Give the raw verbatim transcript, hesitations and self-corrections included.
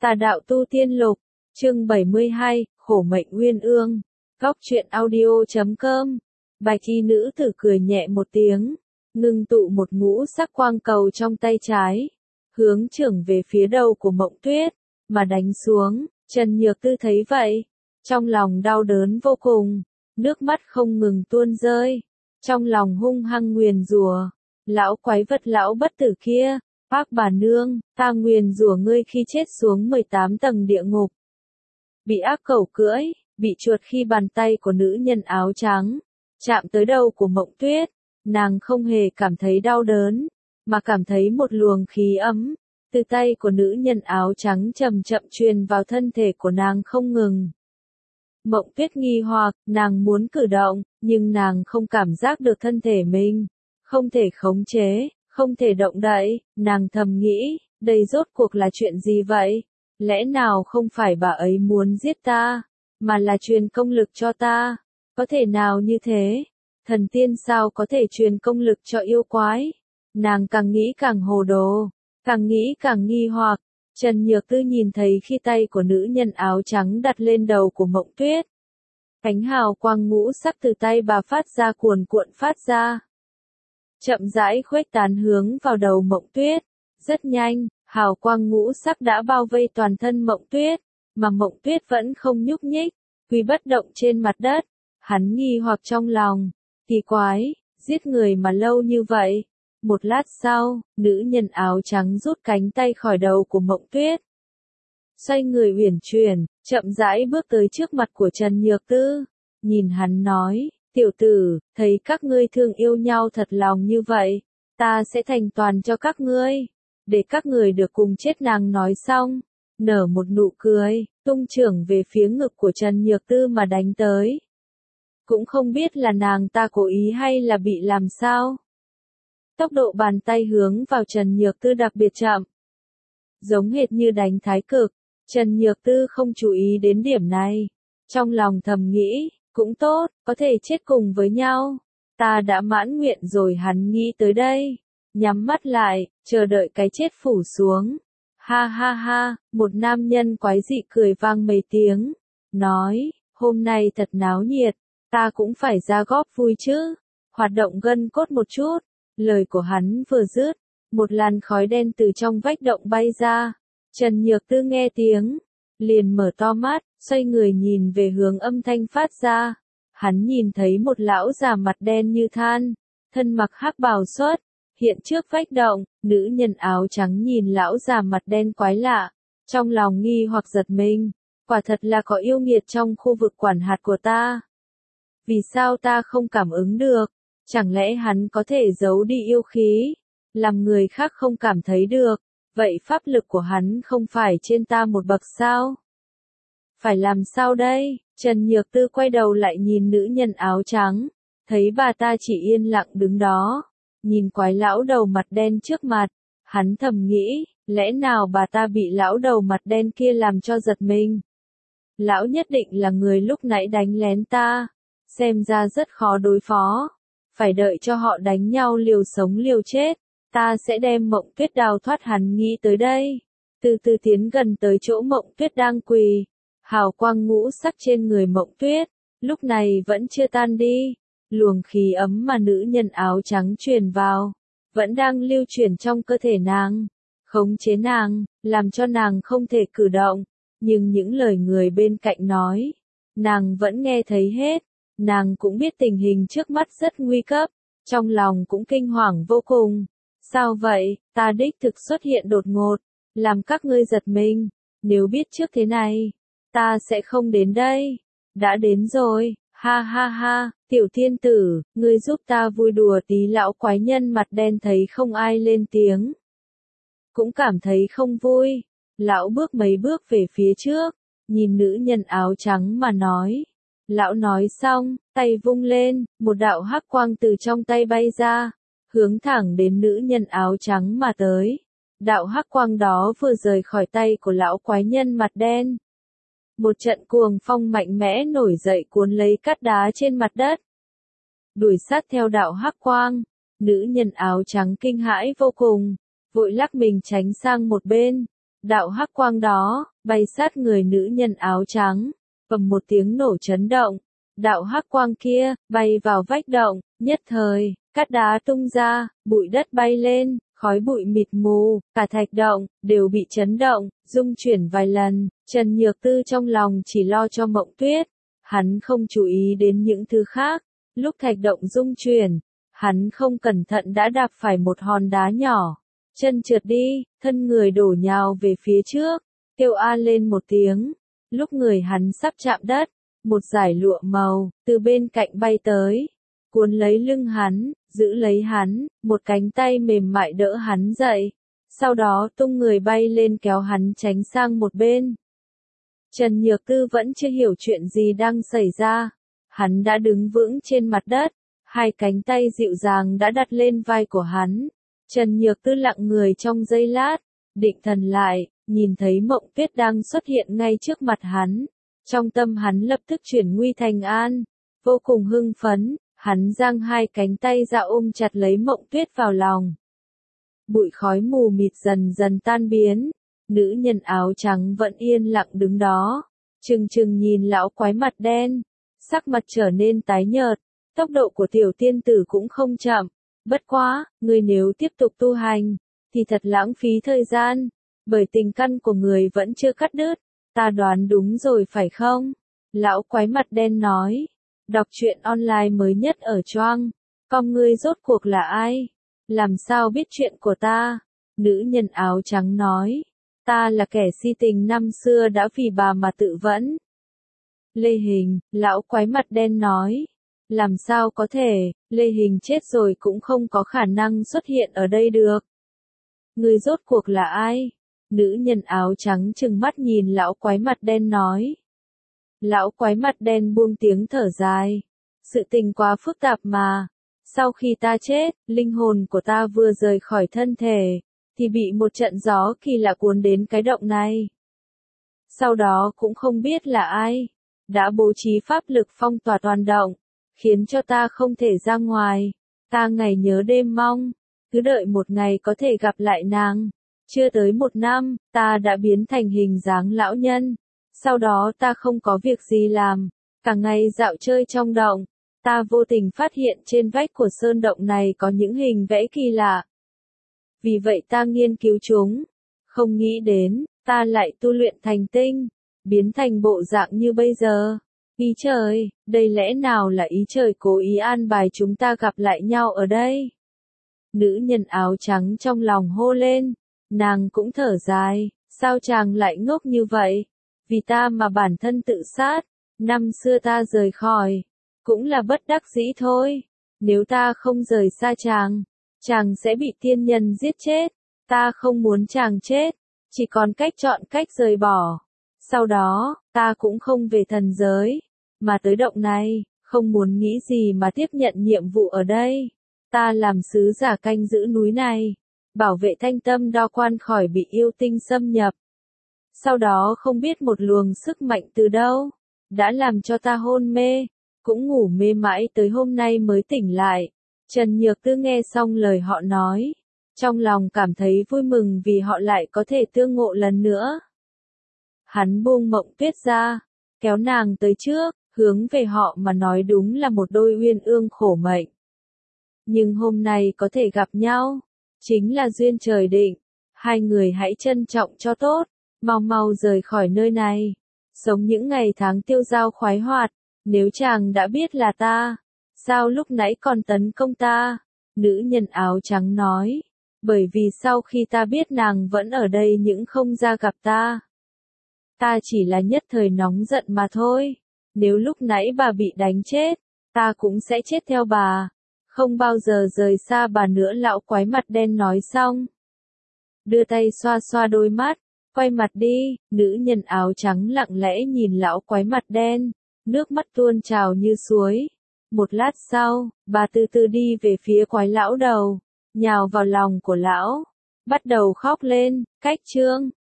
Tà đạo tu tiên lục, chương bảy mươi hai, khổ mệnh uyên ương. Góc truyện audio chấm com. Bạch y nữ tử cười nhẹ một tiếng, ngưng tụ một ngũ sắc quang cầu trong tay trái, hướng trưởng về phía đầu của Mộng Tuyết, mà đánh xuống. Trần Nhược Tư thấy vậy, trong lòng đau đớn vô cùng, nước mắt không ngừng tuôn rơi, trong lòng hung hăng nguyền rủa, lão quái vật lão bất tử kia, Phác bà nương, ta nguyền rủa ngươi khi chết xuống mười tám tầng địa ngục. Bị ác cẩu cưỡi, bị chuột khi bàn tay của nữ nhân áo trắng chạm tới đầu của Mộng Tuyết, nàng không hề cảm thấy đau đớn, mà cảm thấy một luồng khí ấm từ tay của nữ nhân áo trắng chậm chậm truyền vào thân thể của nàng không ngừng. Mộng Tuyết nghi hoặc, nàng muốn cử động, nhưng nàng không cảm giác được thân thể mình, không thể khống chế, không thể động đậy. Nàng thầm nghĩ, đây rốt cuộc là chuyện gì vậy? Lẽ nào không phải bà ấy muốn giết ta, mà là truyền công lực cho ta? Có thể nào như thế? Thần tiên sao có thể truyền công lực cho yêu quái? Nàng càng nghĩ càng hồ đồ, càng nghĩ càng nghi hoặc. Trần Nhược Tư nhìn thấy khi tay của nữ nhân áo trắng đặt lên đầu của Mộng Tuyết, cánh hào quang ngũ sắc từ tay bà phát ra cuồn cuộn phát ra, chậm rãi khuếch tán hướng vào đầu Mộng Tuyết. Rất nhanh, hào quang ngũ sắc đã bao vây toàn thân Mộng Tuyết, mà Mộng Tuyết vẫn không nhúc nhích, quỳ bất động trên mặt đất. Hắn nghi hoặc trong lòng, kỳ quái, giết người mà lâu như vậy. Một lát sau, nữ nhân áo trắng rút cánh tay khỏi đầu của Mộng Tuyết, xoay người uyển chuyển, chậm rãi bước tới trước mặt của Trần Nhược Tư, nhìn hắn nói, tiểu tử, thấy các ngươi thương yêu nhau thật lòng như vậy, ta sẽ thành toàn cho các ngươi, để các người được cùng chết. Nàng nói xong, nở một nụ cười, tung chưởng về phía ngực của Trần Nhược Tư mà đánh tới. Cũng không biết là nàng ta cố ý hay là bị làm sao. Tốc độ bàn tay hướng vào Trần Nhược Tư đặc biệt chậm, giống hệt như đánh thái cực. Trần Nhược Tư không chú ý đến điểm này, trong lòng thầm nghĩ, cũng tốt, có thể chết cùng với nhau, ta đã mãn nguyện rồi. Hắn nghĩ tới đây, nhắm mắt lại, chờ đợi cái chết phủ xuống. Ha ha ha, một nam nhân quái dị cười vang mấy tiếng, nói, hôm nay thật náo nhiệt, ta cũng phải ra góp vui chứ, hoạt động gân cốt một chút. Lời của hắn vừa dứt, một làn khói đen từ trong vách động bay ra. Trần Nhược Tư nghe tiếng, liền mở to mắt, xoay người nhìn về hướng âm thanh phát ra. Hắn nhìn thấy một lão già mặt đen như than, thân mặc hắc bào xuất hiện trước vách động. Nữ nhân áo trắng nhìn lão già mặt đen quái lạ, trong lòng nghi hoặc giật mình, quả thật là có yêu nghiệt trong khu vực quản hạt của ta. Vì sao ta không cảm ứng được? Chẳng lẽ hắn có thể giấu đi yêu khí, làm người khác không cảm thấy được? Vậy pháp lực của hắn không phải trên ta một bậc sao? Phải làm sao đây? Trần Nhược Tư quay đầu lại nhìn nữ nhân áo trắng, thấy bà ta chỉ yên lặng đứng đó, nhìn quái lão đầu mặt đen trước mặt. Hắn thầm nghĩ, lẽ nào bà ta bị lão đầu mặt đen kia làm cho giật mình? Lão nhất định là người lúc nãy đánh lén ta, xem ra rất khó đối phó. Phải đợi cho họ đánh nhau liều sống liều chết, ta sẽ đem Mộng Tuyết đào thoát. Hắn nghĩ tới đây, từ từ tiến gần tới chỗ Mộng Tuyết đang quỳ. Hào quang ngũ sắc trên người Mộng Tuyết, lúc này vẫn chưa tan đi. Luồng khí ấm mà nữ nhân áo trắng truyền vào, vẫn đang lưu chuyển trong cơ thể nàng, khống chế nàng, làm cho nàng không thể cử động. Nhưng những lời người bên cạnh nói, nàng vẫn nghe thấy hết. Nàng cũng biết tình hình trước mắt rất nguy cấp, trong lòng cũng kinh hoàng vô cùng. Sao vậy, ta đích thực xuất hiện đột ngột, làm các ngươi giật mình. Nếu biết trước thế này, ta sẽ không đến đây. Đã đến rồi, ha ha ha, tiểu thiên tử, ngươi giúp ta vui đùa tí. Lão quái nhân mặt đen thấy không ai lên tiếng, cũng cảm thấy không vui. Lão bước mấy bước về phía trước, nhìn nữ nhân áo trắng mà nói. Lão nói xong, tay vung lên, một đạo hắc quang từ trong tay bay ra, hướng thẳng đến nữ nhân áo trắng mà tới. Đạo hắc quang đó vừa rời khỏi tay của lão quái nhân mặt đen, một trận cuồng phong mạnh mẽ nổi dậy cuốn lấy cát đá trên mặt đất. Đuổi sát theo đạo hắc quang, nữ nhân áo trắng kinh hãi vô cùng, vội lắc mình tránh sang một bên, đạo hắc quang đó, bay sát người nữ nhân áo trắng, bầm một tiếng nổ chấn động. Đạo hắc quang kia, bay vào vách động, nhất thời, cát đá tung ra, bụi đất bay lên, khói bụi mịt mù, cả thạch động, đều bị chấn động, rung chuyển vài lần. Trần Nhược Tư trong lòng chỉ lo cho Mộng Tuyết, hắn không chú ý đến những thứ khác. Lúc thạch động rung chuyển, hắn không cẩn thận đã đạp phải một hòn đá nhỏ, chân trượt đi, thân người đổ nhào về phía trước, kêu a lên một tiếng. Lúc người hắn sắp chạm đất, một dải lụa màu từ bên cạnh bay tới, cuốn lấy lưng hắn, giữ lấy hắn, một cánh tay mềm mại đỡ hắn dậy, sau đó tung người bay lên kéo hắn tránh sang một bên. Trần Nhược Tư vẫn chưa hiểu chuyện gì đang xảy ra, hắn đã đứng vững trên mặt đất, hai cánh tay dịu dàng đã đặt lên vai của hắn. Trần Nhược Tư lặng người trong giây lát, định thần lại, nhìn thấy Mộng Tuyết đang xuất hiện ngay trước mặt hắn. Trong tâm hắn lập tức chuyển nguy thành an, vô cùng hưng phấn, hắn giang hai cánh tay ra ôm chặt lấy Mộng Tuyết vào lòng. Bụi khói mù mịt dần dần tan biến, nữ nhân áo trắng vẫn yên lặng đứng đó, trừng trừng nhìn lão quái mặt đen, sắc mặt trở nên tái nhợt, tốc độ của tiểu tiên tử cũng không chậm, bất quá, người nếu tiếp tục tu hành, thì thật lãng phí thời gian, bởi tình căn của người vẫn chưa cắt đứt. Ta đoán đúng rồi phải không? Lão quái mặt đen nói. Đọc truyện online mới nhất ở Choang. Con ngươi rốt cuộc là ai? Làm sao biết chuyện của ta? Nữ nhân áo trắng nói. Ta là kẻ si tình năm xưa đã vì bà mà tự vẫn. Lê Hình, lão quái mặt đen nói. Làm sao có thể, Lê Hình chết rồi cũng không có khả năng xuất hiện ở đây được. Ngươi rốt cuộc là ai? Nữ nhân áo trắng trừng mắt nhìn lão quái mặt đen nói. Lão quái mặt đen buông tiếng thở dài. Sự tình quá phức tạp mà. Sau khi ta chết, linh hồn của ta vừa rời khỏi thân thể, thì bị một trận gió kỳ lạ cuốn đến cái động này. Sau đó cũng không biết là ai, đã bố trí pháp lực phong tỏa toàn động, khiến cho ta không thể ra ngoài. Ta ngày nhớ đêm mong, cứ đợi một ngày có thể gặp lại nàng. Chưa tới một năm, ta đã biến thành hình dáng lão nhân. Sau đó ta không có việc gì làm, cả ngày dạo chơi trong động. Ta vô tình phát hiện trên vách của sơn động này có những hình vẽ kỳ lạ. Vì vậy ta nghiên cứu chúng. Không nghĩ đến, ta lại tu luyện thành tinh, biến thành bộ dạng như bây giờ. Ý trời, đây lẽ nào là ý trời cố ý an bài chúng ta gặp lại nhau ở đây? Nữ nhân áo trắng trong lòng hô lên. Nàng cũng thở dài, sao chàng lại ngốc như vậy? Vì ta mà bản thân tự sát, năm xưa ta rời khỏi, cũng là bất đắc dĩ thôi. Nếu ta không rời xa chàng, chàng sẽ bị tiên nhân giết chết. Ta không muốn chàng chết, chỉ còn cách chọn cách rời bỏ. Sau đó, ta cũng không về thần giới, mà tới động này, không muốn nghĩ gì mà tiếp nhận nhiệm vụ ở đây. Ta làm sứ giả canh giữ núi này, bảo vệ thanh tâm đo quan khỏi bị yêu tinh xâm nhập. Sau đó không biết một luồng sức mạnh từ đâu, đã làm cho ta hôn mê, cũng ngủ mê mãi tới hôm nay mới tỉnh lại. Trần Nhược Tư nghe xong lời họ nói, trong lòng cảm thấy vui mừng vì họ lại có thể tương ngộ lần nữa. Hắn buông Mộng Tuyết ra, kéo nàng tới trước, hướng về họ mà nói đúng là một đôi uyên ương khổ mệnh. Nhưng hôm nay có thể gặp nhau, chính là duyên trời định, hai người hãy trân trọng cho tốt, mau mau rời khỏi nơi này, sống những ngày tháng tiêu dao khoái hoạt. Nếu chàng đã biết là ta, sao lúc nãy còn tấn công ta? Nữ nhân áo trắng nói, bởi vì sau khi ta biết nàng vẫn ở đây nhưng không ra gặp ta. Ta chỉ là nhất thời nóng giận mà thôi, nếu lúc nãy bà bị đánh chết, ta cũng sẽ chết theo bà. Không bao giờ rời xa bà nữa. Lão quái mặt đen nói xong, đưa tay xoa xoa đôi mắt, quay mặt đi. Nữ nhân áo trắng lặng lẽ nhìn lão quái mặt đen, nước mắt tuôn trào như suối. Một lát sau, bà từ từ đi về phía quái lão đầu, nhào vào lòng của lão, bắt đầu khóc lên. Cách chương